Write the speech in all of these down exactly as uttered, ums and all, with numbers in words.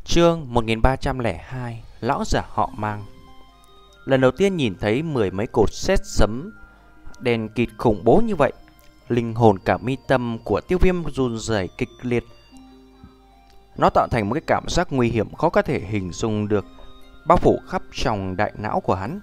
Chương một nghìn ba trăm lẻ hai. Lão giả họ Mang. Lần đầu tiên nhìn thấy mười mấy cột sét sấm đèn kịt khủng bố như vậy, linh hồn cả mi tâm của Tiêu Viêm run rẩy kịch liệt. Nó tạo thành một cái cảm giác nguy hiểm khó có thể hình dung được, bao phủ khắp trong đại não của hắn.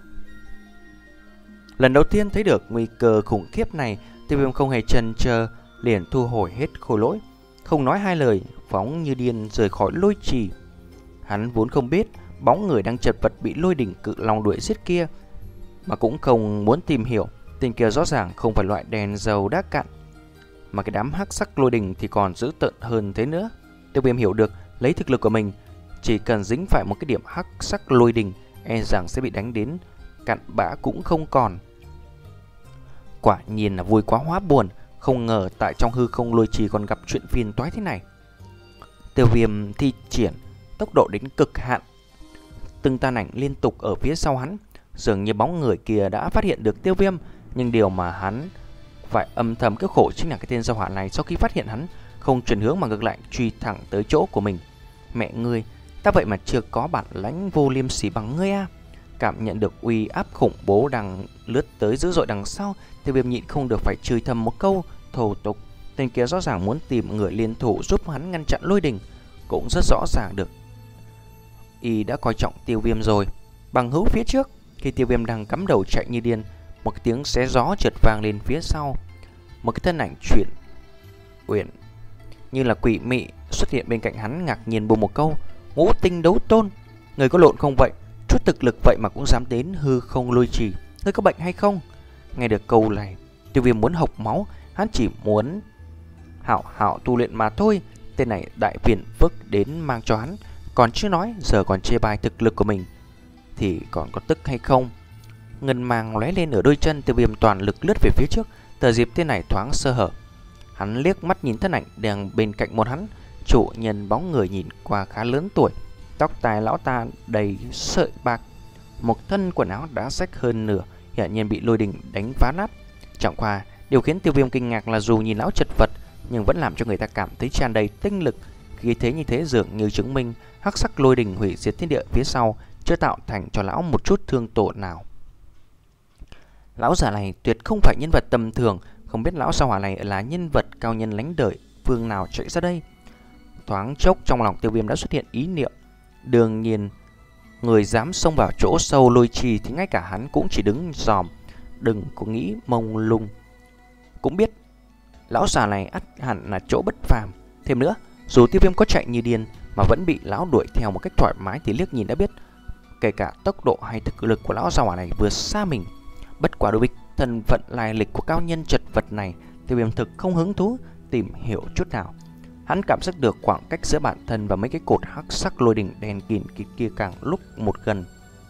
Lần đầu tiên thấy được nguy cơ khủng khiếp này, Tiêu Viêm không hề chần chờ, liền thu hồi hết khối lỗi, không nói hai lời, phóng như điên rời khỏi lôi trì. Hắn vốn không biết bóng người đang chật vật bị lôi đỉnh cự long đuổi giết kia, mà cũng không muốn tìm hiểu. Tên kia rõ ràng không phải loại đèn dầu đã cạn, mà cái đám hắc sắc lôi đỉnh thì còn dữ tợn hơn thế nữa. Tiêu Viêm hiểu được, lấy thực lực của mình, chỉ cần dính phải một cái điểm hắc sắc lôi đỉnh, e rằng sẽ bị đánh đến cặn bã cũng không còn. Quả nhiên là vui quá hóa buồn, không ngờ tại trong hư không lôi trì còn gặp chuyện phiền toái thế này. Tiêu Viêm thi triển tốc độ đến cực hạn, từng tàn ảnh liên tục ở phía sau hắn. Dường như bóng người kia đã phát hiện được Tiêu Viêm, nhưng điều mà hắn phải âm thầm kêu khổ chính là cái tên gia hỏa này sau khi phát hiện hắn không chuyển hướng mà ngược lại truy thẳng tới chỗ của mình. Mẹ ngươi, ta vậy mà chưa có bản lãnh vô liêm sỉ bằng ngươi à? Cảm nhận được uy áp khủng bố đang lướt tới dữ dội đằng sau, Tiêu Viêm nhịn không được phải chửi thầm một câu thô tục. Tên kia rõ ràng muốn tìm người liên thủ giúp hắn ngăn chặn lôi đình, cũng rất rõ ràng được y đã coi trọng Tiêu Viêm rồi. Bằng hữu phía trước, khi Tiêu Viêm đang cắm đầu chạy như điên, một cái tiếng xé gió chợt vang lên phía sau. Một cái thân ảnh chuyển uyển như là quỷ mị xuất hiện bên cạnh hắn, ngạc nhiên buông một câu: Ngũ tinh đấu tôn, người có lộn không vậy? Chút thực lực vậy mà cũng dám đến hư không lôi trì, ngươi có bệnh hay không? Nghe được câu này, Tiêu Viêm muốn hộc máu. Hắn chỉ muốn hảo hảo tu luyện mà thôi. Tên này đại phiền phức đến mang cho hắn, còn chưa nói giờ còn chê bai thực lực của mình thì còn có tức hay không. Ngân mang lóe lên ở đôi chân, Tiêu Viêm toàn lực lướt về phía trước. Tờ dịp tên này thoáng sơ hở, hắn liếc mắt nhìn thân ảnh đang bên cạnh một hắn. Chủ nhân bóng người nhìn qua khá lớn tuổi, tóc tai lão ta đầy sợi bạc, một thân quần áo đã rách hơn nửa, hiển nhiên bị lôi đình đánh phá nát. Chẳng qua điều khiến Tiêu Viêm kinh ngạc là dù nhìn lão chật vật nhưng vẫn làm cho người ta cảm thấy tràn đầy tinh lực. Khi thế như thế dường như chứng minh hắc sắc lôi đình hủy diệt thiên địa phía sau chưa tạo thành cho lão một chút thương tổn nào. Lão già này tuyệt không phải nhân vật tầm thường, không biết lão sao hỏa này là nhân vật cao nhân lánh đời phương nào chạy ra đây. Thoáng chốc trong lòng Tiêu Viêm đã xuất hiện ý niệm, đương nhiên người dám xông vào chỗ sâu lôi trì thì ngay cả hắn cũng chỉ đứng dòm, đừng có nghĩ mông lung. Cũng biết lão già này ắt hẳn là chỗ bất phàm. Thêm nữa, dù Tiêu Viêm có chạy như điên mà vẫn bị lão đuổi theo một cách thoải mái thì liếc nhìn đã biết, kể cả tốc độ hay thực lực của lão già hỏa này vượt xa mình. Bất quá đối với thân phận lai lịch của cao nhân chật vật này, Tiêu Viêm thực không hứng thú tìm hiểu chút nào. Hắn cảm giác được khoảng cách giữa bản thân và mấy cái cột hắc sắc lôi đỉnh đèn kịt kịt kia càng lúc một gần.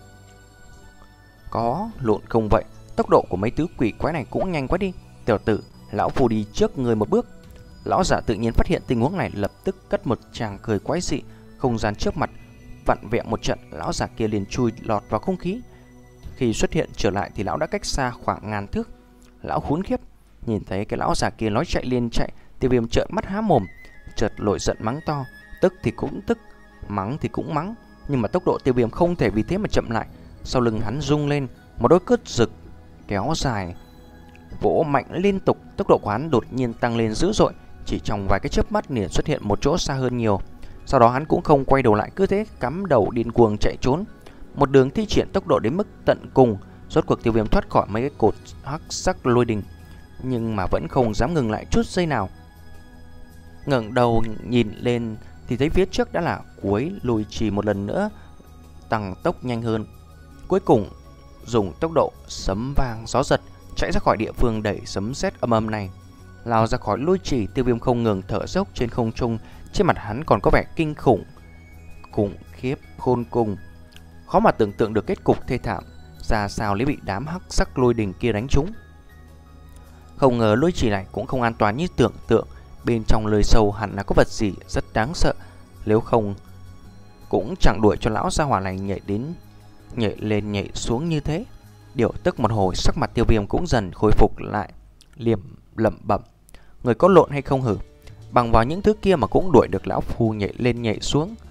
Có lộn không vậy? Tốc độ của mấy thứ quỷ quái này cũng nhanh quá đi. Tiểu tử, lão phù đi trước người một bước. Lão giả tự nhiên phát hiện tình huống này, lập tức cất một tràng cười quái dị. Không gian trước mặt vặn vẹo một trận, lão giả kia liền chui lọt vào không khí. Khi xuất hiện trở lại thì lão đã cách xa khoảng ngàn thước. Lão khốn khiếp, nhìn thấy cái lão giả kia nói chạy liền chạy, Tiêu Viêm trợn mắt há mồm, chợt nổi giận mắng to. Tức thì cũng tức, mắng thì cũng mắng, nhưng mà tốc độ Tiêu Viêm không thể vì thế mà chậm lại. Sau lưng hắn rung lên một đôi cước rực kéo dài, vỗ mạnh liên tục. Tốc độ của hắn đột nhiên tăng lên dữ dội, chỉ trong vài cái chớp mắt liền xuất hiện một chỗ xa hơn nhiều. Sau đó hắn cũng không quay đầu lại, cứ thế cắm đầu điên cuồng chạy trốn, một đường thi triển tốc độ đến mức tận cùng. Rốt cuộc Tiêu Viêm thoát khỏi mấy cái cột hắc sắc lôi đình, nhưng mà vẫn không dám ngừng lại chút giây nào. Ngẩng đầu nhìn lên thì thấy phía trước đã là cuối lùi trì, một lần nữa tăng tốc nhanh hơn. Cuối cùng dùng tốc độ sấm vang gió giật chạy ra khỏi địa phương đẩy sấm sét âm âm này. Lao ra khỏi lôi trì, Tiêu Viêm không ngừng thở dốc trên không trung. Trên mặt hắn còn có vẻ kinh khủng, khủng khiếp khôn cùng, khó mà tưởng tượng được kết cục thê thảm ra sao nếu bị đám hắc sắc lôi đình kia đánh trúng. Không ngờ lôi trì này cũng không an toàn như tưởng tượng, bên trong lời sâu hẳn là có vật gì rất đáng sợ, nếu không cũng chẳng đuổi cho lão gia hỏa này nhảy đến nhảy lên nhảy xuống như thế. Điều tức một hồi, sắc mặt Tiêu Viêm cũng dần khôi phục lại, liềm lẩm bẩm: người có lộn hay không hử? Bằng vào những thứ kia mà cũng đuổi được lão phu nhảy lên nhảy xuống.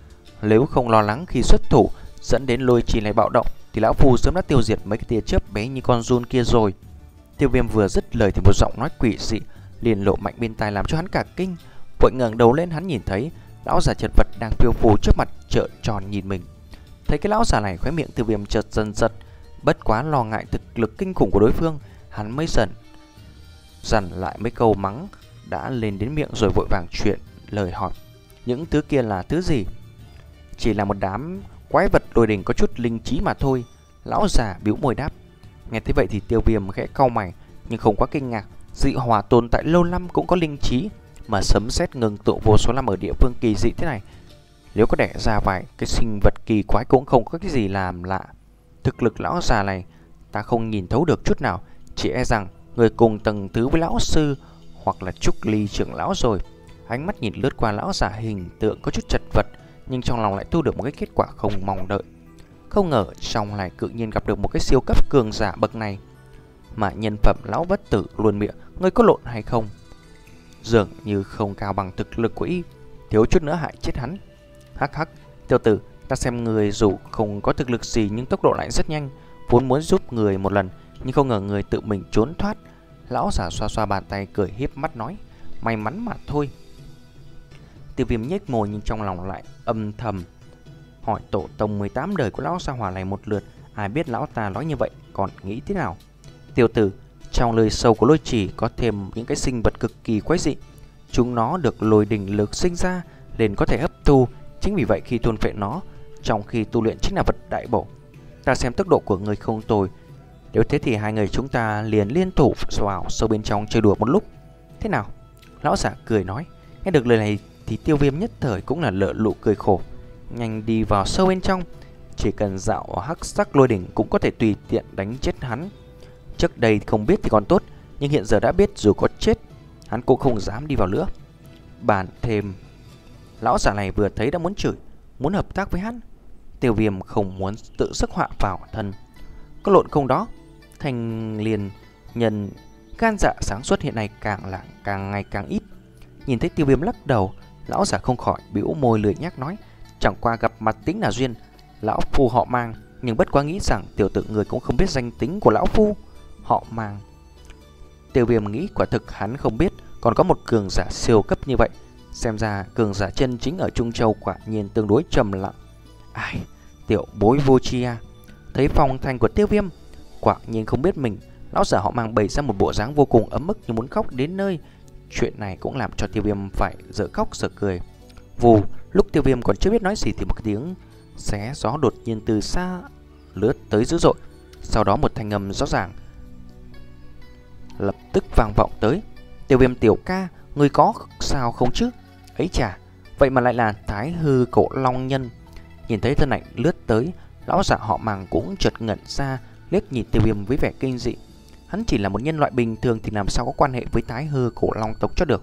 Nếu không lo lắng khi xuất thủ dẫn đến Lôi Trì lại bạo động thì lão phu sớm đã tiêu diệt mấy cái tia chớp bé như con giun kia rồi. Tiêu Viêm vừa dứt lời thì một giọng nói quỷ dị liền lộ mạnh bên tai làm cho hắn cả kinh. Vội ngẩng đầu lên, hắn nhìn thấy lão già chật vật đang phiêu phù trước mặt, trợn tròn nhìn mình. Thấy cái lão già này, khóe miệng Tiêu Viêm chợt dần giật, bất quá lo ngại thực lực kinh khủng của đối phương, hắn mới dần dằn lại mấy câu mắng đã lên đến miệng rồi vội vàng chuyện lời hỏi. Những thứ kia là thứ gì? Chỉ là một đám quái vật lôi đình có chút linh trí mà thôi, lão già bĩu môi đáp. Nghe thế vậy thì Tiêu Viêm khẽ cau mày nhưng không quá kinh ngạc. Dị hỏa tồn tại lâu năm cũng có linh trí, mà sấm sét ngừng tụ vô số năm ở địa phương kỳ dị thế này, nếu có đẻ ra vài cái sinh vật kỳ quái cũng không có cái gì làm lạ. Thực lực lão già này ta không nhìn thấu được chút nào, chỉ e rằng người cùng tầng thứ với lão sư hoặc là Trúc Ly trưởng lão rồi. Ánh mắt nhìn lướt qua lão già hình tượng có chút chật vật, nhưng trong lòng lại thu được một cái kết quả không mong đợi. Không ngờ trong này tự nhiên gặp được một cái siêu cấp cường giả bậc này, mà nhân phẩm lão bất tử luôn miệng ngươi có lộn hay không, dường như không cao bằng thực lực của y, thiếu chút nữa hại chết hắn. Hắc hắc, tiểu tử, ta xem người dù không có thực lực gì nhưng tốc độ lại rất nhanh, vốn muốn giúp người một lần nhưng không ngờ người tự mình trốn thoát. Lão giả xoa xoa bàn tay cười hiếp mắt nói, may mắn mà thôi. Tiêu Viêm nhếch môi nhưng trong lòng lại âm thầm hỏi tổ tông mười tám đời của lão Sa Hỏa này một lượt, ai biết lão ta nói như vậy còn nghĩ thế nào. Tiểu tử, trong lời sâu của Lôi Trì có thêm những cái sinh vật cực kỳ quái dị, chúng nó được lôi đình lực sinh ra nên có thể hấp thu, chính vì vậy khi thôn phệ nó trong khi tu luyện chính là vật đại bổ. Ta xem tốc độ của người không tồi, nếu thế thì hai người chúng ta liền liên thủ vào sâu bên trong chơi đùa một lúc, thế nào? Lão giả cười nói. Nghe được lời này thì Tiêu Viêm nhất thời cũng là lợ lụ cười khổ, nhanh đi vào sâu bên trong. Chỉ cần dạo hắc sắc lôi đỉnh cũng có thể tùy tiện đánh chết hắn. Trước đây không biết thì còn tốt, nhưng hiện giờ đã biết dù có chết hắn cũng không dám đi vào nữa. Bàn thêm, lão giả này vừa thấy đã muốn chửi, muốn hợp tác với hắn. Tiêu Viêm không muốn tự sức họa vào thân. Có lộn không đó? Thành liền nhân gan dạ sáng suốt hiện nay càng là càng ngày càng ít. Nhìn thấy Tiêu Viêm lắc đầu, lão giả không khỏi bĩu môi lười nhác nói, chẳng qua gặp mặt tính là duyên, lão phu họ Mang, nhưng bất quá nghĩ rằng tiểu tử người cũng không biết danh tính của lão phu. Họ Mang. Tiêu Viêm nghĩ quả thực hắn không biết còn có một cường giả siêu cấp như vậy. Xem ra cường giả chân chính ở Trung Châu quả nhiên tương đối trầm lặng. Ai, tiểu bối vô tri à. Thấy phong thanh của Tiêu Viêm, quả nhiên không biết mình, lão giả họ Mang bày ra một bộ dáng vô cùng ấm ức như muốn khóc đến nơi. Chuyện này cũng làm cho Tiêu Viêm phải dở khóc dở cười. Vù, lúc Tiêu Viêm còn chưa biết nói gì thì một tiếng xé gió đột nhiên từ xa lướt tới dữ dội. Sau đó một thanh âm rõ ràng lập tức vang vọng tới. Tiêu Viêm tiểu ca, người có sao không chứ? Ấy chà, vậy mà lại là Thái Hư Cổ Long Nhân. Nhìn thấy thân ảnh lướt tới, lão giả họ Màng cũng chợt ngẩn ra, liếc nhìn Tiêu Viêm với vẻ kinh dị. Hắn chỉ là một nhân loại bình thường thì làm sao có quan hệ với Thái Hư Cổ Long tộc cho được.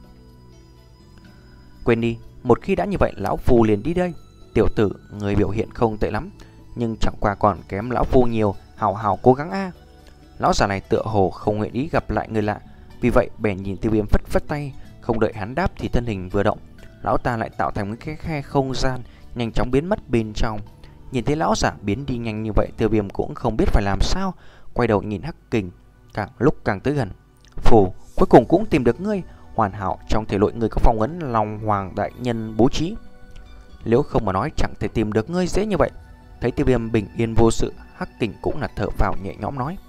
Quên đi, một khi đã như vậy lão phu liền đi đây. Tiểu tử, người biểu hiện không tệ lắm, nhưng chẳng qua còn kém lão phu nhiều, hào hào cố gắng a. Lão già này tựa hồ không nguyện ý gặp lại người lạ, vì vậy bèn nhìn Tiêu Viêm phất phất tay. Không đợi hắn đáp thì thân hình vừa động, lão ta lại tạo thành một cái khe không gian, nhanh chóng biến mất bên trong. Nhìn thấy lão giả biến đi nhanh như vậy, Tiêu Viêm cũng không biết phải làm sao, quay đầu nhìn Hắc Kình, càng lúc càng tới gần. Phù, cuối cùng cũng tìm được ngươi, hoàn hảo trong thể nội người có phong ấn Long Hoàng đại nhân bố trí. Nếu không mà nói chẳng thể tìm được ngươi dễ như vậy. Thấy Tiêu Viêm bình yên vô sự, Hắc Kình cũng là thở phào nhẹ nhõm nói,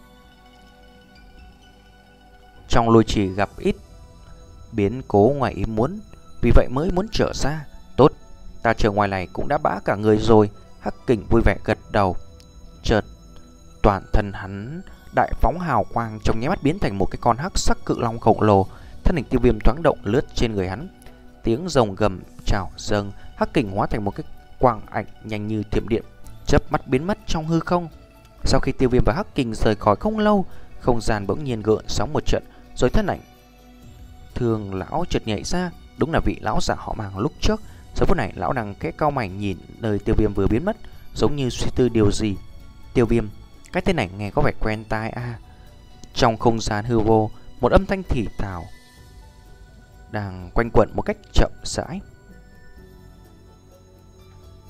trong Lôi Trì gặp ít biến cố ngoài ý muốn, vì vậy mới muốn trở ra. Tốt, ta chờ ngoài này cũng đã bã cả người rồi. Hắc Kình vui vẻ gật đầu. Chợt toàn thân hắn đại phóng hào quang, trong nháy mắt biến thành một cái con hắc sắc cự long khổng lồ. Thân hình Tiêu Viêm thoáng động lướt trên người hắn, tiếng rồng gầm trào dâng. Hắc Kình hóa thành một cái quang ảnh nhanh như thiểm điện, chớp mắt biến mất trong hư không. Sau khi Tiêu Viêm và Hắc Kình rời khỏi không lâu, không gian bỗng nhiên gợn sóng một trận, rồi thân ảnh Thường lão chợt nhảy ra, đúng là vị lão giả họ Màng lúc trước. Giờ phút này lão đang khẽ cau mày nhìn nơi Tiêu Viêm vừa biến mất, giống như suy tư điều gì. Tiêu Viêm, cái tên này nghe có vẻ quen tai a. À. Trong không gian hư vô, một âm thanh thì thào đang quanh quẩn một cách chậm rãi.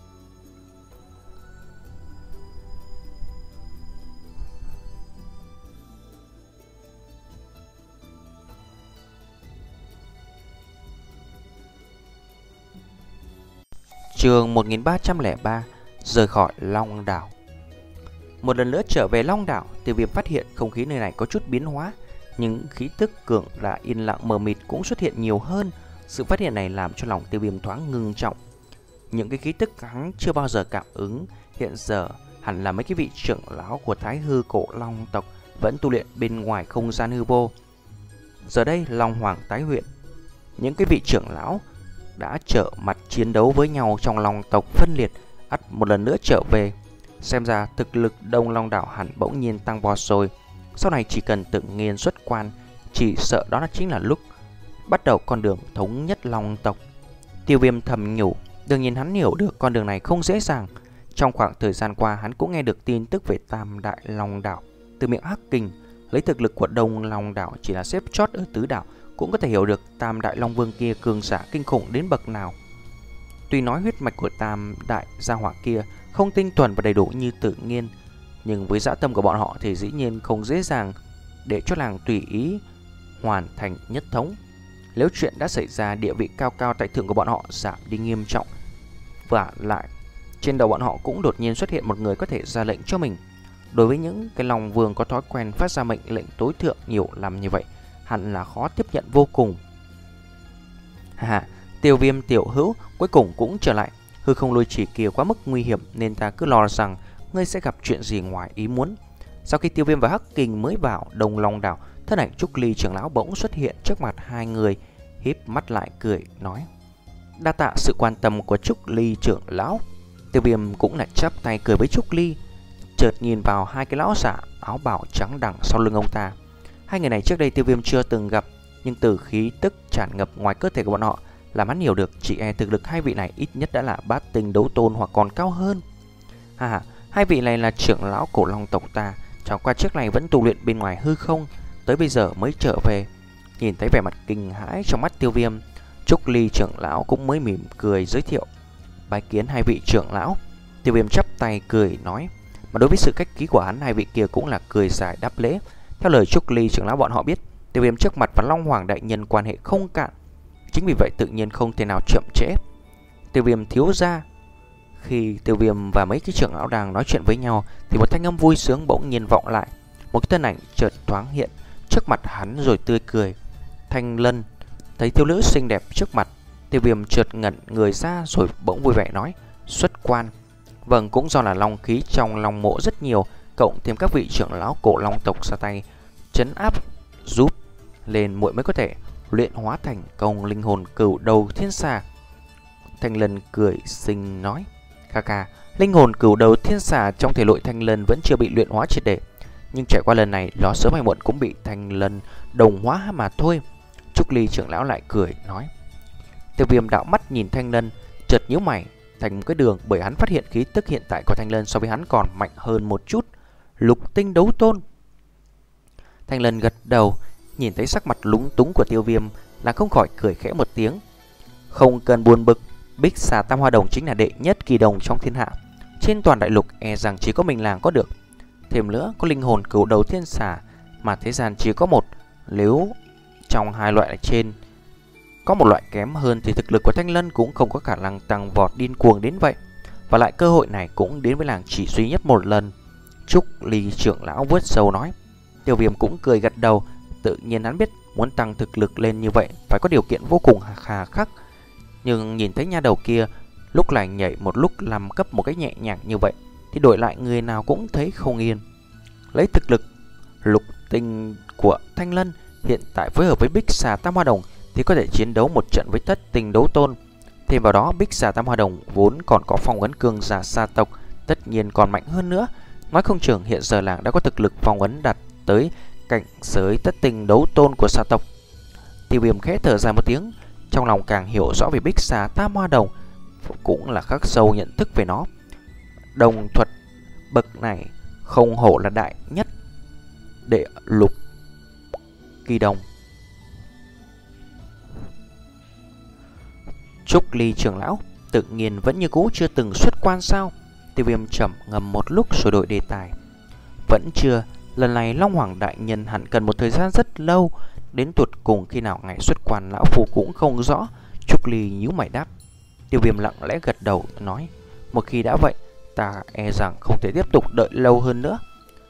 Chương một nghìn ba trăm lẻ ba, rời khỏi Long Đảo. Một lần nữa trở về Long Đảo, Tiêu Viêm phát hiện không khí nơi này có chút biến hóa. Những khí tức cường đại yên lặng mờ mịt cũng xuất hiện nhiều hơn. Sự phát hiện này làm cho lòng Tiêu Viêm thoáng ngưng trọng. Những cái khí tức hắn chưa bao giờ cảm ứng hiện giờ hẳn là mấy cái vị trưởng lão của Thái Hư Cổ Long tộc vẫn tu luyện bên ngoài không gian hư vô. Giờ đây Long Hoàng tái huyện, những cái vị trưởng lão đã trở mặt chiến đấu với nhau trong Long tộc phân liệt, ắt một lần nữa trở về. Xem ra thực lực Đông Long Đảo hẳn bỗng nhiên tăng vọt rồi. Sau này chỉ cần tự nhiên xuất quan, chỉ sợ đó chính là lúc bắt đầu con đường thống nhất Long tộc. Tiêu Viêm thầm nhủ, đương nhiên hắn hiểu được con đường này không dễ dàng. Trong khoảng thời gian qua hắn cũng nghe được tin tức về Tam Đại Long Đảo từ miệng Hắc Kình. Lấy thực lực của Đông Long Đảo chỉ là xếp chót ở tứ đảo, cũng có thể hiểu được Tam Đại Long Vương kia cường giả kinh khủng đến bậc nào. Tuy nói huyết mạch của Tam Đại gia hỏa kia không tinh thuần và đầy đủ như tự nhiên, nhưng với dã tâm của bọn họ thì dĩ nhiên không dễ dàng để cho làng tùy ý hoàn thành nhất thống. Nếu chuyện đã xảy ra, địa vị cao cao tại thượng của bọn họ giảm đi nghiêm trọng. Và lại trên đầu bọn họ cũng đột nhiên xuất hiện một người có thể ra lệnh cho mình. Đối với những cái Long Vương có thói quen phát ra mệnh lệnh tối thượng nhiều năm như vậy, hẳn là khó tiếp nhận vô cùng. Hà, Tiêu Viêm tiểu hữu cuối cùng cũng trở lại. Hư không lôi chỉ kia quá mức nguy hiểm nên ta cứ lo rằng ngươi sẽ gặp chuyện gì ngoài ý muốn. Sau khi Tiêu Viêm và Hắc Kình mới vào Đông Long Đảo, thân ảnh Trúc Ly trưởng lão bỗng xuất hiện trước mặt hai người, híp mắt lại cười nói: đa tạ sự quan tâm của Trúc Ly trưởng lão. Tiêu Viêm cũng là chắp tay cười với Trúc Ly, chợt nhìn vào hai cái lão giả áo bào trắng đằng sau lưng ông ta. Hai người này trước đây Tiêu Viêm chưa từng gặp, nhưng từ khí tức tràn ngập ngoài cơ thể của bọn họ làm hắn hiểu được chỉ e thực lực hai vị này ít nhất đã là bát tinh đấu tôn hoặc còn cao hơn. Ha, hai vị này là trưởng lão Cổ Long tộc ta, chẳng qua trước này vẫn tu luyện bên ngoài hư không, tới bây giờ mới trở về. Nhìn thấy vẻ mặt kinh hãi trong mắt Tiêu Viêm, Trúc Ly trưởng lão cũng mới mỉm cười giới thiệu: bái kiến hai vị trưởng lão. Tiêu Viêm chắp tay cười nói, mà đối với sự khách khí của hắn, hai vị kia cũng là cười dài đáp lễ. Theo lời Trúc Ly trưởng lão bọn họ biết, Tiêu Viêm trước mặt và Long Hoàng đại nhân quan hệ không cạn, chính vì vậy tự nhiên không thể nào chậm trễ. Tiêu Viêm thiếu gia. Khi Tiêu Viêm và mấy cái trưởng lão đang nói chuyện với nhau thì một thanh âm vui sướng bỗng nhiên vọng lại. Một cái thân ảnh chợt thoáng hiện trước mặt hắn rồi tươi cười. Thanh Lân. Thấy thiếu nữ xinh đẹp trước mặt, Tiêu Viêm chợt ngẩn người ra rồi bỗng vui vẻ nói: xuất quan. Vâng, cũng do là long khí trong long mộ rất nhiều, cộng thêm các vị trưởng lão Cổ Long tộc ra tay trấn áp giúp lên, muội mới có thể luyện hóa thành công linh hồn cửu đầu thiên xà. Thanh Lân cười xinh nói: ca ca, linh hồn cửu đầu thiên xà trong thể nội Thanh Lân vẫn chưa bị luyện hóa triệt để, nhưng trải qua lần này nó sớm hay muộn cũng bị Thanh Lân đồng hóa mà thôi. Trúc Ly trưởng lão lại cười nói. Tiêu Viêm đạo mắt nhìn Thanh Lân, chợt nhíu mày thành một cái đường, bởi hắn phát hiện khí tức hiện tại của Thanh Lân so với hắn còn mạnh hơn một chút. Lục tinh đấu tôn. Thanh Lân gật đầu, nhìn thấy sắc mặt lúng túng của Tiêu Viêm là không khỏi cười khẽ một tiếng. Không cần buồn bực, Bích Xà Tam Hoa Đồng chính là đệ nhất kỳ đồng trong thiên hạ, trên toàn đại lục e rằng chỉ có mình làng có được. Thêm nữa có linh hồn cửu đầu thiên xà mà thế gian chỉ có một. Nếu trong hai loại trên có một loại kém hơn thì thực lực của Thanh Lân cũng không có khả năng tăng vọt điên cuồng đến vậy. Và lại cơ hội này cũng đến với làng chỉ duy nhất một lần. Trúc Ly trưởng lão vuốt sâu nói. Tiêu Viêm cũng cười gật đầu. Tự nhiên hắn biết muốn tăng thực lực lên như vậy phải có điều kiện vô cùng hà khắc. Nhưng nhìn thấy nha đầu kia lúc này nhảy một lúc làm cấp một cái nhẹ nhàng như vậy thì đổi lại người nào cũng thấy không yên. Lấy thực lực lục tinh của Thanh Lân hiện tại phối hợp với Bích Xà Tam Hoa Đồng thì có thể chiến đấu một trận với thất tinh đấu tôn. Thêm vào đó Bích Xà Tam Hoa Đồng vốn còn có phong ấn cường giả sa tộc, tất nhiên còn mạnh hơn nữa. Nói không chừng hiện giờ làng đã có thực lực phong ấn đạt tới cảnh giới thất tinh đấu tôn của sa tộc. Tiêu Viêm khẽ thở dài một tiếng, trong lòng càng hiểu rõ về Bích Xà Tam Hoa Đồng, cũng là khắc sâu nhận thức về nó. Đồng thuật bậc này không hổ là đại nhất đệ lục kỳ đồng. Trúc Ly trưởng lão tự nhiên vẫn như cũ chưa từng xuất quan sao? Tiêu Viêm trầm ngầm một lúc rồi đổi đề tài. Vẫn chưa, lần này Long Hoàng đại nhân hẳn cần một thời gian rất lâu, đến tuột cùng khi nào ngày xuất quan lão phu cũng không rõ. Trúc Ly nhíu mày đáp. Tiêu Viêm lặng lẽ gật đầu nói, một khi đã vậy, ta e rằng không thể tiếp tục đợi lâu hơn nữa.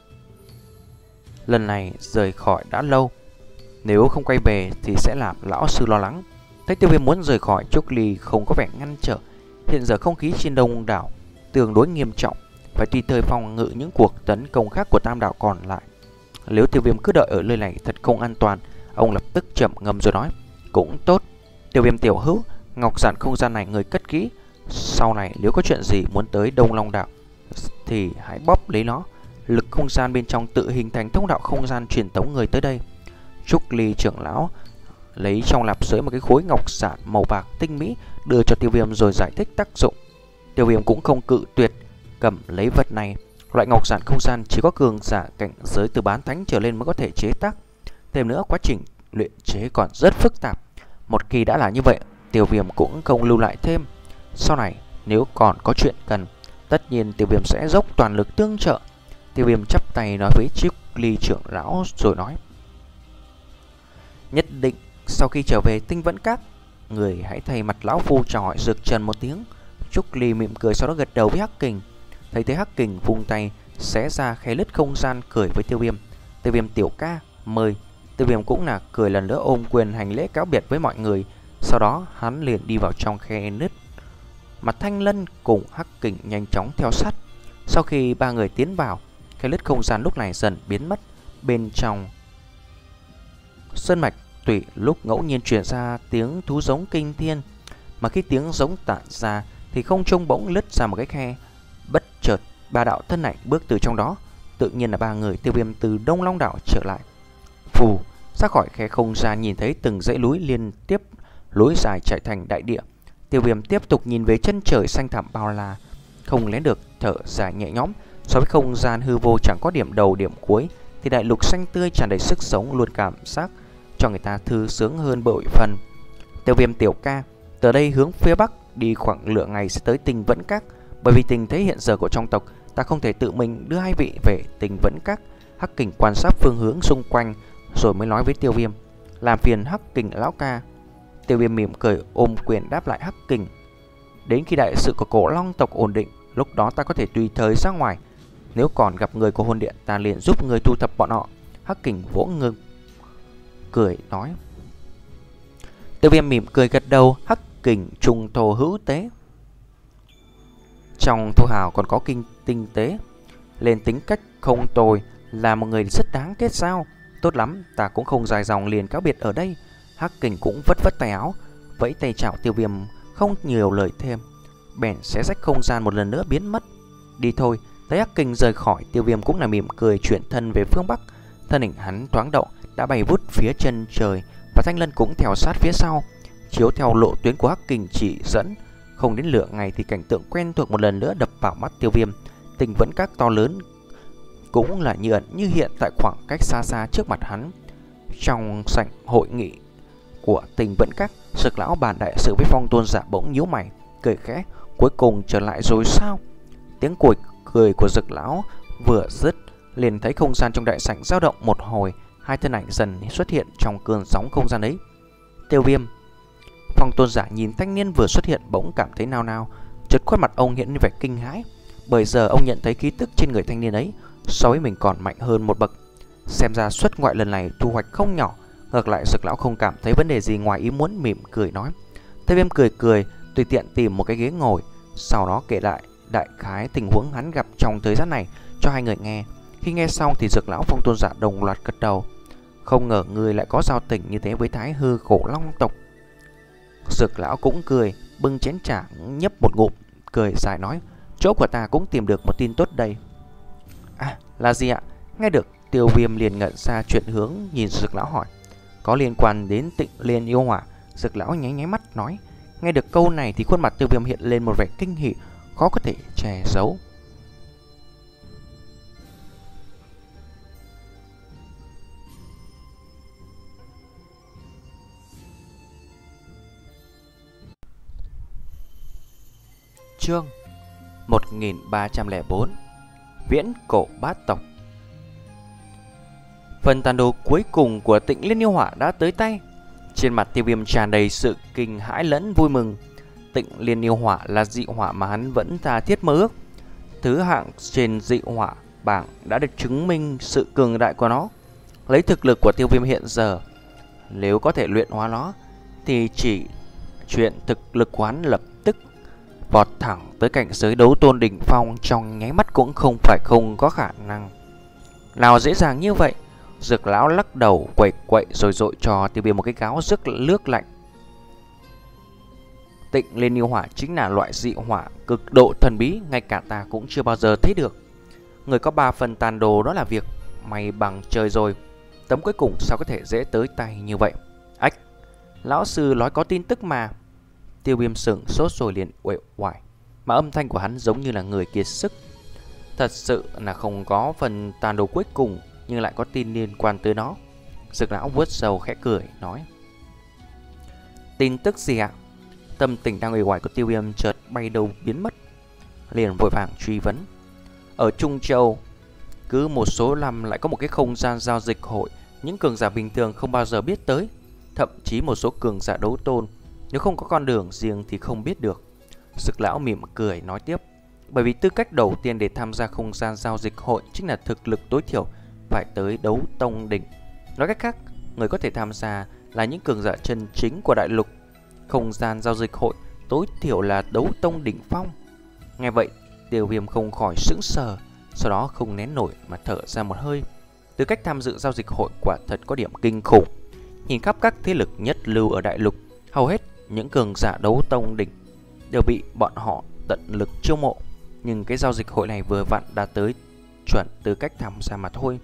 Lần này rời khỏi đã lâu, nếu không quay về thì sẽ làm lão sư lo lắng. Thấy Tiêu Viêm muốn rời khỏi, Trúc Ly không có vẻ ngăn trở. Hiện giờ không khí trên đông đảo tương đối nghiêm trọng, phải tùy thời phòng ngự những cuộc tấn công khác của Tam đảo còn lại. Nếu Tiêu Viêm cứ đợi ở nơi này thật không an toàn. Ông lập tức trầm ngâm rồi nói, cũng tốt, Tiêu Viêm tiểu hữu, ngọc giản không gian này người cất kỹ, sau này nếu có chuyện gì muốn tới Đông Long đảo thì hãy bóp lấy nó. Lực không gian bên trong tự hình thành thông đạo không gian truyền tống người tới đây. Trúc Ly trưởng lão lấy trong lạp sới một cái khối ngọc giản màu bạc tinh mỹ, đưa cho Tiêu Viêm rồi giải thích tác dụng. Tiêu Viêm cũng không cự tuyệt, cầm lấy vật này. Loại ngọc giản không gian chỉ có cường giả cảnh giới từ bán thánh trở lên mới có thể chế tác. Thêm nữa, quá trình luyện chế còn rất phức tạp. Một khi đã là như vậy, Tiêu Viêm cũng không lưu lại thêm. Sau này nếu còn có chuyện cần, tất nhiên Tiêu Viêm sẽ dốc toàn lực tương trợ. Tiêu Viêm chắp tay nói với Trúc Ly trưởng lão rồi nói, nhất định sau khi trở về Tinh Vẫn Các, người hãy thay mặt lão phu chào hỏi Dược Trần một tiếng. Trúc Ly mỉm cười sau đó gật đầu với Hắc Kình. Thấy thế Hắc Kình vung tay xé ra khe lứt không gian cười với Tiêu Viêm, Tiêu Viêm tiểu ca mời. Tiêu Viêm cũng là cười lần nữa ôm quyền hành lễ cáo biệt với mọi người. Sau đó hắn liền đi vào trong khe nứt. Mà Thanh Lân cùng Hắc Kình nhanh chóng theo sát. Sau khi ba người tiến vào, khe lứt không gian lúc này dần biến mất. Bên trong sơn mạch tùy lúc ngẫu nhiên truyền ra tiếng thú giống kinh thiên. Mà khi tiếng giống tản ra thì không trung bỗng lứt ra một cái khe. Bất chợt ba đạo thân ảnh bước từ trong đó. Tự nhiên là ba người Tiêu Viêm từ Đông Long đảo trở lại. Phù ra khỏi khe không gian, nhìn thấy từng dãy núi liên tiếp lối dài trải thành đại địa. Tiêu Viêm tiếp tục nhìn về chân trời xanh thẳm bao la, không lén được thở dài nhẹ nhõm. So với không gian hư vô chẳng có điểm đầu điểm cuối, thì đại lục xanh tươi tràn đầy sức sống luôn cảm giác cho người ta thư sướng hơn bội phần. Tiêu Viêm tiểu ca, từ đây hướng phía bắc đi khoảng lượng ngày sẽ tới Tinh Vẫn Các. Bởi vì tình thế hiện giờ của trong tộc, ta không thể tự mình đưa hai vị về Tinh Vẫn Các. Hắc Kình quan sát phương hướng xung quanh rồi mới nói với Tiêu Viêm, làm phiền Hắc Kình lão ca. Tiêu Viêm mỉm cười ôm quyền đáp lại Hắc Kình, đến khi đại sự của Cổ Long tộc ổn định, lúc đó ta có thể tùy thời ra ngoài. Nếu còn gặp người của hồn điện, ta liền giúp người thu thập bọn họ. Hắc Kình vỗ ngực cười nói. Tiêu Viêm mỉm cười gật đầu. Hắc Kình trung thổ hữu tế, trong thô hào còn có kinh tinh tế, lên tính cách không tồi, là một người rất đáng kết giao. Tốt lắm, ta cũng không dài dòng liền cáo biệt ở đây. Hắc Kình cũng vất vất tay áo, vẫy tay chào Tiêu Viêm, không nhiều lời thêm, bèn xé rách không gian một lần nữa biến mất. Đi thôi. Thấy Hắc Kình rời khỏi, Tiêu Viêm cũng là mỉm cười chuyển thân về phương bắc. Thân hình hắn thoáng động đã bay vút phía chân trời, và Thanh Lân cũng theo sát phía sau. Chiếu theo lộ tuyến của Hắc Kình chỉ dẫn, không đến lượng ngày thì cảnh tượng quen thuộc một lần nữa đập vào mắt Tiêu Viêm. Tinh Vẫn Các to lớn cũng là như ẩn như hiện tại khoảng cách xa xa trước mặt hắn. Trong sảnh hội nghị của Tinh Vẫn Các, Dược lão bàn đại sự với Phong Tôn giả bỗng nhíu mày, cười khẽ, cuối cùng trở lại rồi sao? Tiếng cười cười của Dược lão vừa dứt, liền thấy không gian trong đại sảnh dao động một hồi, hai thân ảnh dần xuất hiện trong cơn sóng không gian ấy. Tiêu Viêm. Phong Tôn giả nhìn thanh niên vừa xuất hiện bỗng cảm thấy nao nao, chợt khuôn mặt ông hiện lên vẻ kinh hãi, bởi giờ ông nhận thấy khí tức trên người thanh niên ấy so với mình còn mạnh hơn một bậc. Xem ra xuất ngoại lần này thu hoạch không nhỏ. Ngược lại Dược lão không cảm thấy vấn đề gì ngoài ý muốn, mỉm cười nói. Tiêu Viêm cười cười, tùy tiện tìm một cái ghế ngồi, sau đó kể lại đại khái tình huống hắn gặp trong thời gian này cho hai người nghe. Khi nghe xong thì Dược lão, Phong Tôn giả đồng loạt gật đầu. Không ngờ người lại có giao tình như thế với Thái Hư Cổ Long tộc. Dược lão cũng cười, bưng chén trà nhấp một ngụm, cười dài nói, chỗ của ta cũng tìm được một tin tốt đây. À, là gì ạ? Nghe được, Tiêu Viêm liền ngẩn ra, chuyển hướng nhìn Dược lão hỏi. Có liên quan đến Tịnh Liên yêu hỏa. Dược lão nháy nháy mắt nói. Nghe được câu này thì khuôn mặt Tiêu Viêm hiện lên một vẻ kinh hỉ khó có thể che giấu. Chương một nghìn ba trăm lẻ bốn. Viễn cổ bát tộc. Phần tàn đồ cuối cùng của Tịnh Liên yêu hỏa đã tới tay. Trên mặt Tiêu Viêm tràn đầy sự kinh hãi lẫn vui mừng. Tịnh Liên Yêu Hỏa là dị hỏa mà hắn vẫn tha thiết mơ ước. Thứ hạng trên dị hỏa bảng đã được chứng minh sự cường đại của nó. Lấy thực lực của Tiêu Viêm hiện giờ, nếu có thể luyện hóa nó thì chỉ chuyện thực lực của hắn lập tức vọt thẳng tới cảnh giới đấu tôn đỉnh phong trong nháy mắt cũng không phải không có khả năng. Nào dễ dàng như vậy. Dược lão lắc đầu quậy quậy rồi dội cho Tiêu Viêm một cái gáo rước nước lạnh. Tịnh Liên Yêu Hỏa chính là loại dị hỏa cực độ thần bí, ngay cả ta cũng chưa bao giờ thấy được. Người có ba phần tàn đồ đó là việc may bằng trời rồi. Tấm cuối cùng sao có thể dễ tới tay như vậy? Ách, lão sư nói có tin tức mà. Tiêu Viêm sững sốt rồi liền uể oải, mà âm thanh của hắn giống như là người kiệt sức. Thật sự là không có phần tàn đồ cuối cùng, nhưng lại có tin liên quan tới nó. Dược lão vuốt râu khẽ cười nói: tin tức gì ạ? Tâm tình đang uể oải của Tiêu Viêm chợt bay đầu biến mất, liền vội vàng truy vấn. Ở Trung Châu, cứ một số năm lại có một cái không gian giao dịch hội, những cường giả bình thường không bao giờ biết tới. Thậm chí một số cường giả đấu tôn, nếu không có con đường riêng thì không biết được. Dược lão mỉm cười nói tiếp: bởi vì tư cách đầu tiên để tham gia không gian giao dịch hội chính là thực lực tối thiểu phải tới đấu tông đỉnh. Nói cách khác, người có thể tham gia là những cường giả chân chính của đại lục. Không gian giao dịch hội tối thiểu là đấu tông đỉnh phong. Nghe vậy, Tiêu Viêm không khỏi sững sờ, sau đó không nén nổi mà thở ra một hơi. Tư cách tham dự giao dịch hội quả thật có điểm kinh khủng. Nhìn khắp các thế lực nhất lưu ở đại lục, hầu hết những cường giả đấu tông đỉnh đều bị bọn họ tận lực chiêu mộ. Nhưng cái giao dịch hội này vừa vặn đã tới chuẩn tư cách tham gia mà thôi.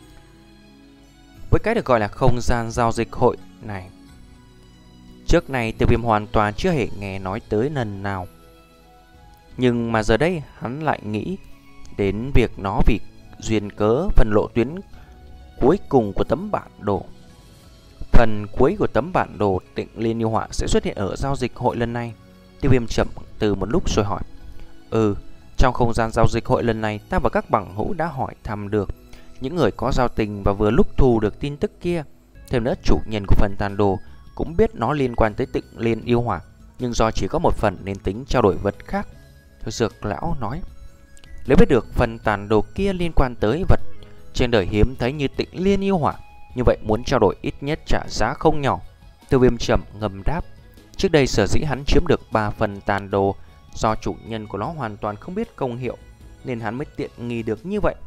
Với cái được gọi là không gian giao dịch hội này, trước này Tiêu Viêm hoàn toàn chưa hề nghe nói tới lần nào. Nhưng mà giờ đây hắn lại nghĩ đến việc nó vì duyên cớ phần lộ tuyến cuối cùng của tấm bản đồ. Phần cuối của tấm bản đồ Tịnh Liên Yêu Hỏa sẽ xuất hiện ở giao dịch hội lần này. Tiêu Viêm chậm từ một lúc rồi hỏi: Ừ, trong không gian giao dịch hội lần này, ta và các bằng hữu đã hỏi thăm được những người có giao tình và vừa lúc thu được tin tức kia. Thêm nữa, chủ nhân của phần tàn đồ cũng biết nó liên quan tới Tịnh Liên Yêu Hỏa, nhưng do chỉ có một phần nên tính trao đổi vật khác. Dược lão nói: nếu biết được phần tàn đồ kia liên quan tới vật trên đời hiếm thấy như Tịnh Liên Yêu Hỏa, như vậy muốn trao đổi ít nhất trả giá không nhỏ. Tiêu Viêm trầm ngầm đáp: trước đây sở dĩ hắn chiếm được ba phần tàn đồ do chủ nhân của nó hoàn toàn không biết công hiệu, nên hắn mới tiện nghi được như vậy.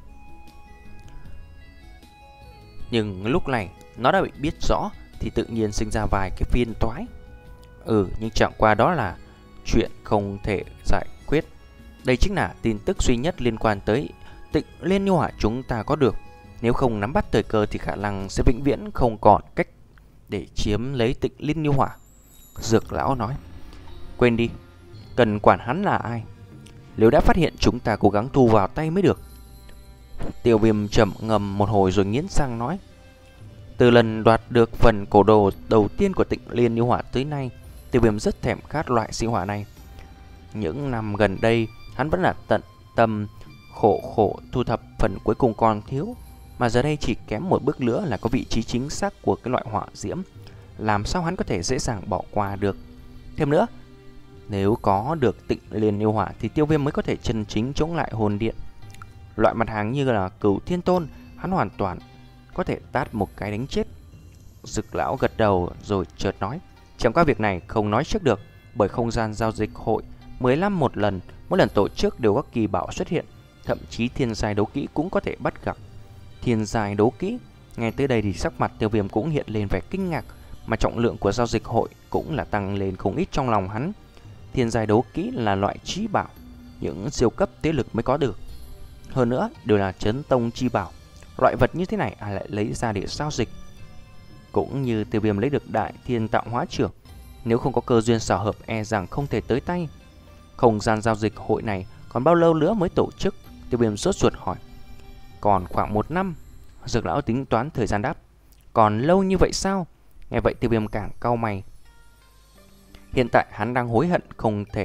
Nhưng lúc này nó đã bị biết rõ thì tự nhiên sinh ra vài cái phiền toái. Ừ, nhưng chẳng qua đó là chuyện không thể giải quyết. Đây chính là tin tức duy nhất liên quan tới Tịnh Liên Yêu Hỏa chúng ta có được. Nếu không nắm bắt thời cơ thì khả năng sẽ vĩnh viễn không còn cách để chiếm lấy Tịnh Liên Yêu Hỏa. Dược lão nói: quên đi, cần quản hắn là ai. Nếu đã phát hiện, chúng ta cố gắng thu vào tay mới được. Tiêu Viêm trầm ngầm một hồi rồi nghiến răng nói: từ lần đoạt được phần cổ đồ đầu tiên của Tịnh Liên Yêu Hỏa tới nay, Tiêu Viêm rất thèm khát loại dị hỏa này. Những năm gần đây, hắn vẫn là tận tâm khổ khổ thu thập phần cuối cùng còn thiếu, mà giờ đây chỉ kém một bước nữa là có vị trí chính xác của cái loại hỏa diễm. Làm sao hắn có thể dễ dàng bỏ qua được? Thêm nữa, nếu có được Tịnh Liên Yêu Hỏa thì Tiêu Viêm mới có thể chân chính chống lại hồn điện. Loại mặt hàng như là Cửu Thiên Tôn, hắn hoàn toàn có thể tát một cái đánh chết. Dực lão gật đầu rồi chợt nói: chẳng qua việc này không nói trước được, bởi không gian giao dịch hội mười lăm một lần, mỗi lần tổ chức đều có kỳ bảo xuất hiện, thậm chí thiên giai đấu kỹ cũng có thể bắt gặp. Thiên giai đấu kỹ? Nghe tới đây thì sắc mặt Tiêu Viêm cũng hiện lên vẻ kinh ngạc, mà trọng lượng của giao dịch hội cũng là tăng lên không ít trong lòng hắn. Thiên giai đấu kỹ là loại trí bảo, những siêu cấp thế lực mới có được. Hơn nữa đều là chấn tông chi bảo. Loại vật như thế này ai lại lấy ra để giao dịch? Cũng như Tiêu Viêm lấy được Đại Thiên Tạo Hóa Trưởng, nếu không có cơ duyên xảo hợp e rằng không thể tới tay. Không gian giao dịch hội này còn bao lâu nữa mới tổ chức? Tiêu Viêm sốt ruột hỏi. Còn khoảng một năm. Dược lão tính toán thời gian đáp. Còn lâu như vậy sao? Nghe vậy Tiêu Viêm càng cau mày. Hiện tại hắn đang hối hận không thể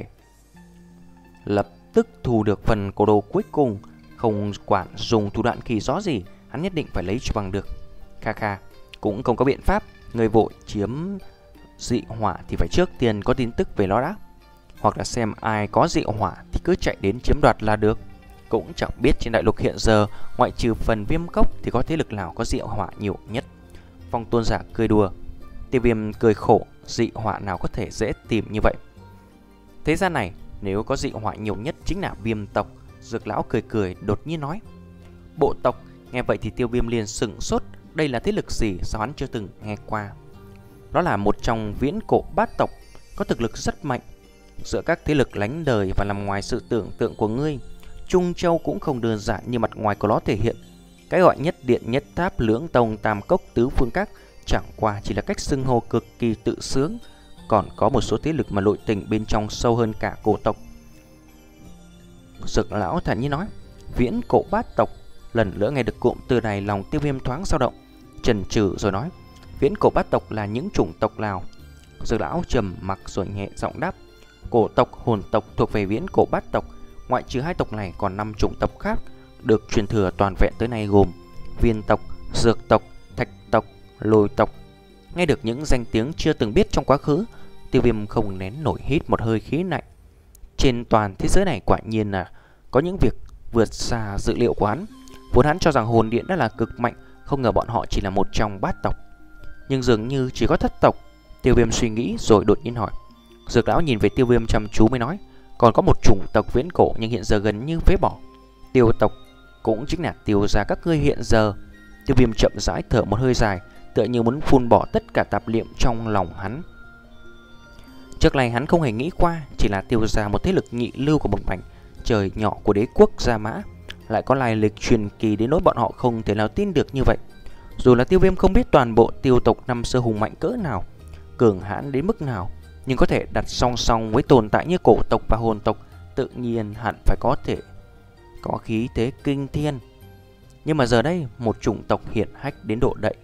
lập tức thu được phần cổ đồ cuối cùng. Không quản dùng thủ đoạn kỳ gió gì, hắn nhất định phải lấy cho bằng được. Kha kha, cũng không có biện pháp. Người vội chiếm dị hỏa thì phải trước tiên có tin tức về nó đã. hoặc là xem ai có dị hỏa thì cứ chạy đến chiếm đoạt là được. Cũng chẳng biết trên đại lục hiện giờ, ngoại trừ phần Viêm Cốc thì có thế lực nào có dị hỏa nhiều nhất. Phong tôn giả cười đùa. Tiêu Viêm cười khổ, dị hỏa nào có thể dễ tìm như vậy. Thế gian này, nếu có dị hỏa nhiều nhất chính là Viêm tộc. Dược lão cười cười đột nhiên nói. Bộ tộc. Nghe vậy thì Tiêu Viêm liền sững sốt. Đây là thế lực gì sao hắn chưa từng nghe qua? Đó là một trong viễn cổ bát tộc, có thực lực rất mạnh. Giữa các thế lực lánh đời và nằm ngoài sự tưởng tượng của ngươi, Trung Châu cũng không đơn giản như mặt ngoài của nó thể hiện. Cái gọi nhất điện nhất tháp lưỡng tông tam cốc tứ phương các chẳng qua chỉ là cách xưng hô cực kỳ tự sướng. Còn có một số thế lực mà nội tình bên trong sâu hơn cả cổ tộc. Dược lão thản nhiên nói. Viễn cổ bát tộc. Lần nữa nghe được cụm từ này, lòng Tiêu Viêm thoáng dao động, chần chừ rồi nói. Viễn cổ bát tộc là những chủng tộc nào? Dược lão trầm mặc rồi nhẹ giọng đáp. Cổ tộc, hồn tộc thuộc về viễn cổ bát tộc. Ngoại trừ hai tộc này còn năm chủng tộc khác được truyền thừa toàn vẹn tới nay, gồm viên tộc, dược tộc, thạch tộc, lôi tộc. Nghe được những danh tiếng chưa từng biết trong quá khứ, Tiêu Viêm không nén nổi hít một hơi khí lạnh. Trên toàn thế giới này quả nhiên là có những việc vượt xa dự liệu của hắn. Vốn hắn cho rằng hồn điện đã là cực mạnh, không ngờ bọn họ chỉ là một trong bát tộc. Nhưng dường như chỉ có thất tộc. Tiêu Viêm suy nghĩ rồi đột nhiên hỏi. Dược lão nhìn về Tiêu Viêm chăm chú mới nói. Còn có một chủng tộc viễn cổ nhưng hiện giờ gần như phế bỏ. Tiêu tộc, cũng chính là tiêu gia các ngươi hiện giờ. Tiêu Viêm chậm rãi thở một hơi dài, tựa như muốn phun bỏ tất cả tạp niệm trong lòng hắn. Trước này hắn không hề nghĩ qua, chỉ là tiêu gia một thế lực nhị lưu của một mảnh trời nhỏ của đế quốc Gia Mã, lại có lai lịch truyền kỳ đến nỗi bọn họ không thể nào tin được như vậy. Dù là Tiêu Viêm không biết toàn bộ tiêu tộc năm xưa hùng mạnh cỡ nào, cường hãn đến mức nào, nhưng có thể đặt song song với tồn tại như cổ tộc và hồn tộc, tự nhiên hẳn phải có thể có khí thế kinh thiên. Nhưng mà giờ đây, một chủng tộc hiển hách đến độ đậy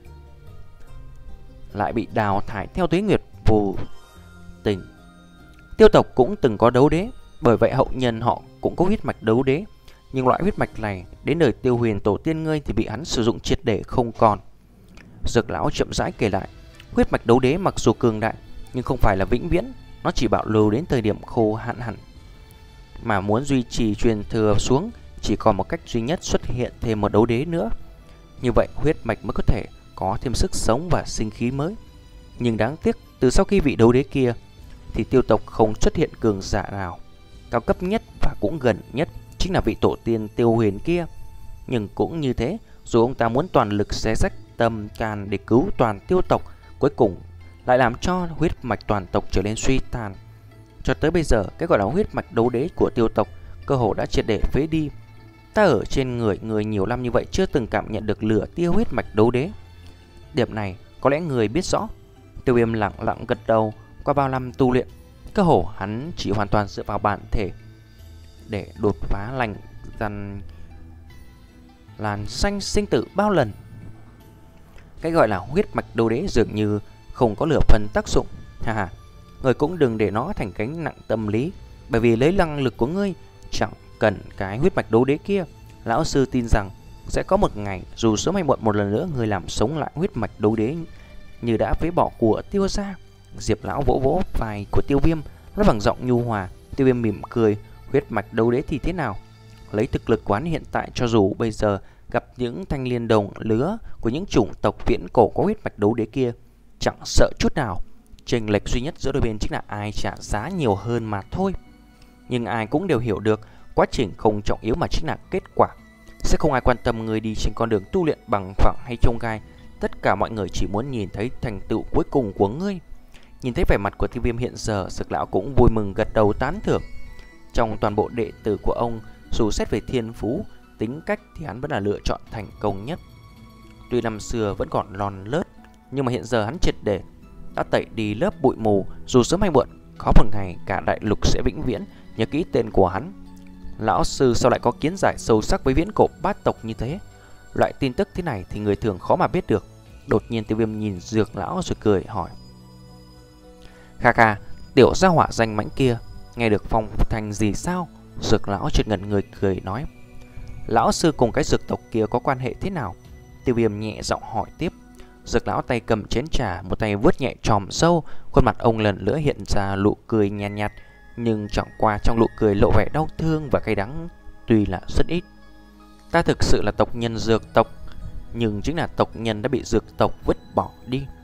lại bị đào thải theo tuế nguyệt vô tình. Tiêu tộc cũng từng có đấu đế, bởi vậy hậu nhân họ cũng có huyết mạch đấu đế. Nhưng loại huyết mạch này đến đời Tiêu Huyền tổ tiên ngươi thì bị hắn sử dụng triệt để không còn. Dược lão chậm rãi kể lại. Huyết mạch đấu đế mặc dù cường đại nhưng không phải là vĩnh viễn, nó chỉ bảo lưu đến thời điểm khô hạn hẳn. Mà muốn duy trì truyền thừa xuống, chỉ còn một cách duy nhất, xuất hiện thêm một đấu đế nữa. Như vậy huyết mạch mới có thể có thêm sức sống và sinh khí mới. Nhưng đáng tiếc, từ sau khi vị đấu đế kia thì tiêu tộc không xuất hiện cường giả nào. Cao cấp nhất và cũng gần nhất chính là vị tổ tiên Tiêu Huyền kia. Nhưng cũng như thế, dù ông ta muốn toàn lực xé rách tâm can để cứu toàn tiêu tộc, cuối cùng lại làm cho huyết mạch toàn tộc trở nên suy tàn. Cho tới bây giờ, cái gọi là huyết mạch đấu đế của tiêu tộc cơ hồ đã triệt để phế đi. Ta ở trên người người nhiều năm như vậy chưa từng cảm nhận được lửa tia huyết mạch đấu đế. Điểm này có lẽ người biết rõ. Tiêu Viêm lặng lặng gật đầu. Qua bao năm tu luyện, cơ hồ hắn chỉ hoàn toàn dựa vào bản thể để đột phá lành dằn làn xanh sinh tử bao lần. Cái gọi là huyết mạch đấu đế dường như không có lửa phần tác dụng. Ha ha, người cũng đừng để nó thành gánh nặng tâm lý, bởi vì lấy năng lực của ngươi chẳng cần cái huyết mạch đấu đế kia. Lão sư tin rằng sẽ có một ngày, dù sớm hay muộn, một lần nữa người làm sống lại huyết mạch đấu đế như đã phế bỏ của Tiêu gia. Diệp lão vỗ vỗ vai của Tiêu Viêm, nói bằng giọng nhu hòa. Tiêu Viêm mỉm cười. Huyết mạch đấu đế thì thế nào? Lấy thực lực quán hiện tại, cho dù bây giờ gặp những thanh liên đồng lứa của những chủng tộc viễn cổ có huyết mạch đấu đế kia, chẳng sợ chút nào. Chênh lệch duy nhất giữa đôi bên chính là ai trả giá nhiều hơn mà thôi. Nhưng ai cũng đều hiểu được, quá trình không trọng yếu mà chính là kết quả. Sẽ không ai quan tâm người đi trên con đường tu luyện bằng phẳng hay chông gai. Tất cả mọi người chỉ muốn nhìn thấy thành tựu cuối cùng của ngươi. Nhìn thấy vẻ mặt của Tiêu Viêm hiện giờ, Dược lão cũng vui mừng gật đầu tán thưởng. Trong toàn bộ đệ tử của ông, dù xét về thiên phú, tính cách thì hắn vẫn là lựa chọn thành công nhất. Tuy năm xưa vẫn còn lòn lớt, nhưng mà hiện giờ hắn triệt để đã tẩy đi lớp bụi mù. Dù sớm hay muộn, có một ngày cả đại lục sẽ vĩnh viễn nhớ kỹ tên của hắn. Lão sư sao lại có kiến giải sâu sắc với viễn cổ bát tộc như thế? Loại tin tức thế này thì người thường khó mà biết được. Đột nhiên Tiêu Viêm nhìn Dược lão rồi cười hỏi. Kha kha, tiểu gia hỏa danh mãnh kia nghe được phong thành gì sao? Dược lão chợt ngẩn người cười nói. Lão sư cùng cái dược tộc kia có quan hệ thế nào? Tiêu Viêm nhẹ giọng hỏi tiếp. Dược lão tay cầm chén trà, một tay vuốt nhẹ tròm râu, khuôn mặt ông lần nữa hiện ra nụ cười nhàn nhạt, nhạt. nhưng chẳng qua trong nụ cười lộ vẻ đau thương và cay đắng tuy là rất ít. Ta thực sự là tộc nhân dược tộc, nhưng chính là tộc nhân đã bị dược tộc vứt bỏ đi.